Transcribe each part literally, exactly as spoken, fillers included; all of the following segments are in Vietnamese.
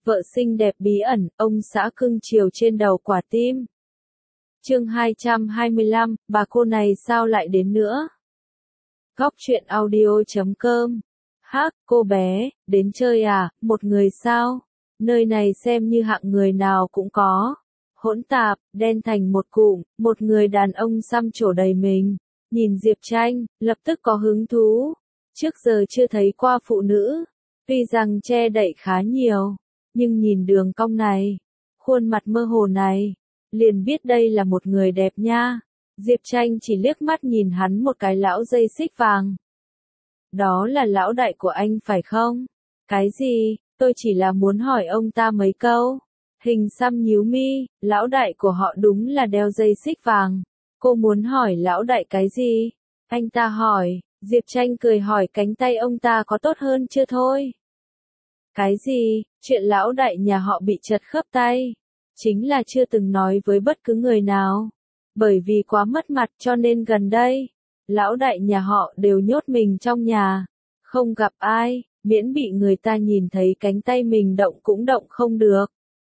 vợ xinh đẹp bí ẩn, ông xã cưng chiều trên đầu quả tim. Chương hai trăm hai mươi lăm, bà cô này sao lại đến nữa? Góc truyện audio chấm com. Hắc, cô bé, đến chơi à, một người sao? Nơi này xem như hạng người nào cũng có. Hỗn tạp, đen thành một cụm, một người đàn ông xăm trổ đầy mình. Nhìn Diệp Tranh, lập tức có hứng thú. Trước giờ chưa thấy qua phụ nữ. Tuy rằng che đậy khá nhiều, nhưng nhìn đường cong này, khuôn mặt mơ hồ này, liền biết đây là một người đẹp nha. Diệp Tranh chỉ liếc mắt nhìn hắn một cái. Lão dây xích vàng. Đó là lão đại của anh phải không? Cái gì, tôi chỉ là muốn hỏi ông ta mấy câu. Hình xăm nhíu mi, lão đại của họ đúng là đeo dây xích vàng. Cô muốn hỏi lão đại cái gì? Anh ta hỏi, Diệp Tranh cười hỏi cánh tay ông ta có tốt hơn chưa thôi. Cái gì, chuyện lão đại nhà họ bị chật khớp tay. Chính là chưa từng nói với bất cứ người nào. Bởi vì quá mất mặt cho nên gần đây, lão đại nhà họ đều nhốt mình trong nhà. Không gặp ai, miễn bị người ta nhìn thấy cánh tay mình động cũng động không được.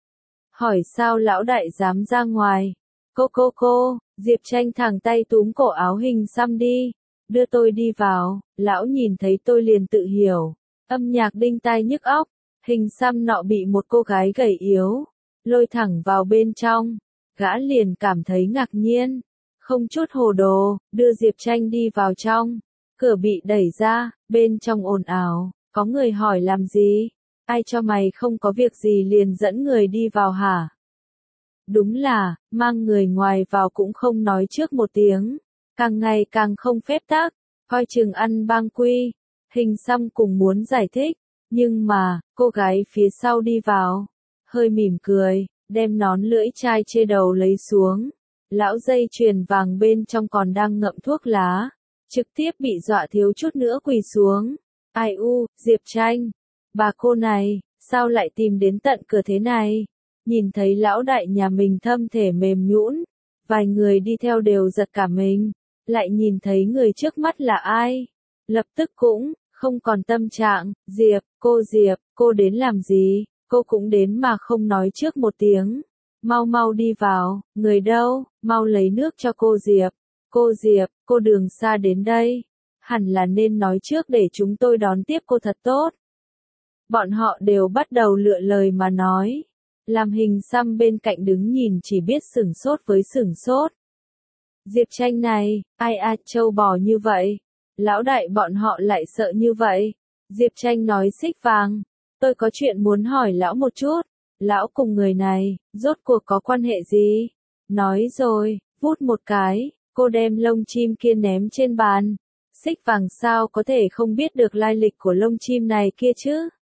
Hỏi sao lão đại dám ra ngoài? Cô cô cô, Diệp Tranh thẳng tay túm cổ áo hình xăm đi. Đưa tôi đi vào, lão nhìn thấy tôi liền tự hiểu. Âm nhạc đinh tai nhức óc, hình xăm nọ bị một cô gái gầy yếu lôi thẳng vào bên trong. Gã liền cảm thấy ngạc nhiên, không chút hồ đồ, đưa Diệp Tranh đi vào trong. Cửa bị đẩy ra, bên trong ồn ào, có người hỏi làm gì? Ai cho mày không có việc gì liền dẫn người đi vào hả? Đúng là, mang người ngoài vào cũng không nói trước một tiếng, càng ngày càng không phép tắc, coi chừng ăn bang quy. Hình xăm cùng muốn giải thích, nhưng mà, cô gái phía sau đi vào, hơi mỉm cười, đem nón lưỡi chai chê đầu lấy xuống. Lão dây chuyền vàng bên trong còn đang ngậm thuốc lá, trực tiếp bị dọa thiếu chút nữa quỳ xuống. Ai u, Diệp Tranh, bà cô này, sao lại tìm đến tận cửa thế này? Nhìn thấy lão đại nhà mình thâm thể mềm nhũn, vài người đi theo đều giật cả mình, lại nhìn thấy người trước mắt là ai, lập tức cũng không còn tâm trạng. Diệp, cô Diệp, cô đến làm gì? Cô cũng đến mà không nói trước một tiếng. Mau mau đi vào, người đâu, mau lấy nước cho cô Diệp. Cô Diệp, cô đường xa đến đây, hẳn là nên nói trước để chúng tôi đón tiếp cô thật tốt. Bọn họ đều bắt đầu lựa lời mà nói. Làm hình xăm bên cạnh đứng nhìn chỉ biết sửng sốt với sửng sốt. Diệp Tranh này, ai a trâu bò như vậy? Lão đại bọn họ lại sợ như vậy. Diệp Tranh nói xích vàng, tôi có chuyện muốn hỏi lão một chút. Lão cùng người này, rốt cuộc có quan hệ gì? Nói rồi, vút một cái, cô đem lông chim kia ném trên bàn. Xích vàng sao có thể không biết được lai lịch của lông chim này kia chứ?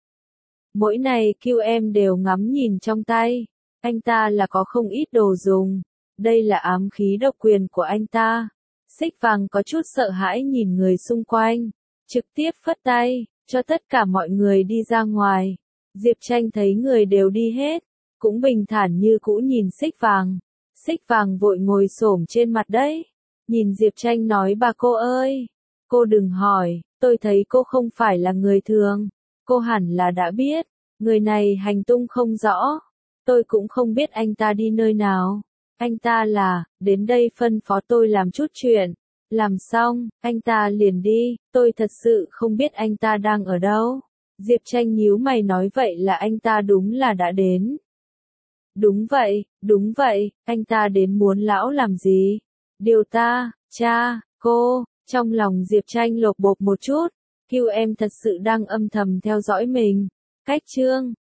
Mỗi ngày kêu em đều ngắm nhìn trong tay. Anh ta là có không ít đồ dùng. Đây là ám khí độc quyền của anh ta. Xích vàng có chút sợ hãi nhìn người xung quanh, trực tiếp phất tay, cho tất cả mọi người đi ra ngoài. Diệp Tranh thấy người đều đi hết, cũng bình thản như cũ nhìn xích vàng. Xích vàng vội ngồi xổm trên mặt đấy, nhìn Diệp Tranh nói bà cô ơi, cô đừng hỏi, tôi thấy cô không phải là người thường, cô hẳn là đã biết, người này hành tung không rõ, tôi cũng không biết anh ta đi nơi nào. Anh ta là, đến đây phân phó tôi làm chút chuyện. Làm xong, anh ta liền đi, tôi thật sự không biết anh ta đang ở đâu. Diệp Tranh nhíu mày nói vậy là anh ta đúng là đã đến. Đúng vậy, đúng vậy, anh ta đến muốn lão làm gì? Điều ta, cha, cô, trong lòng Diệp Tranh lột bột một chút. Kêu em thật sự đang âm thầm theo dõi mình. Cách chương,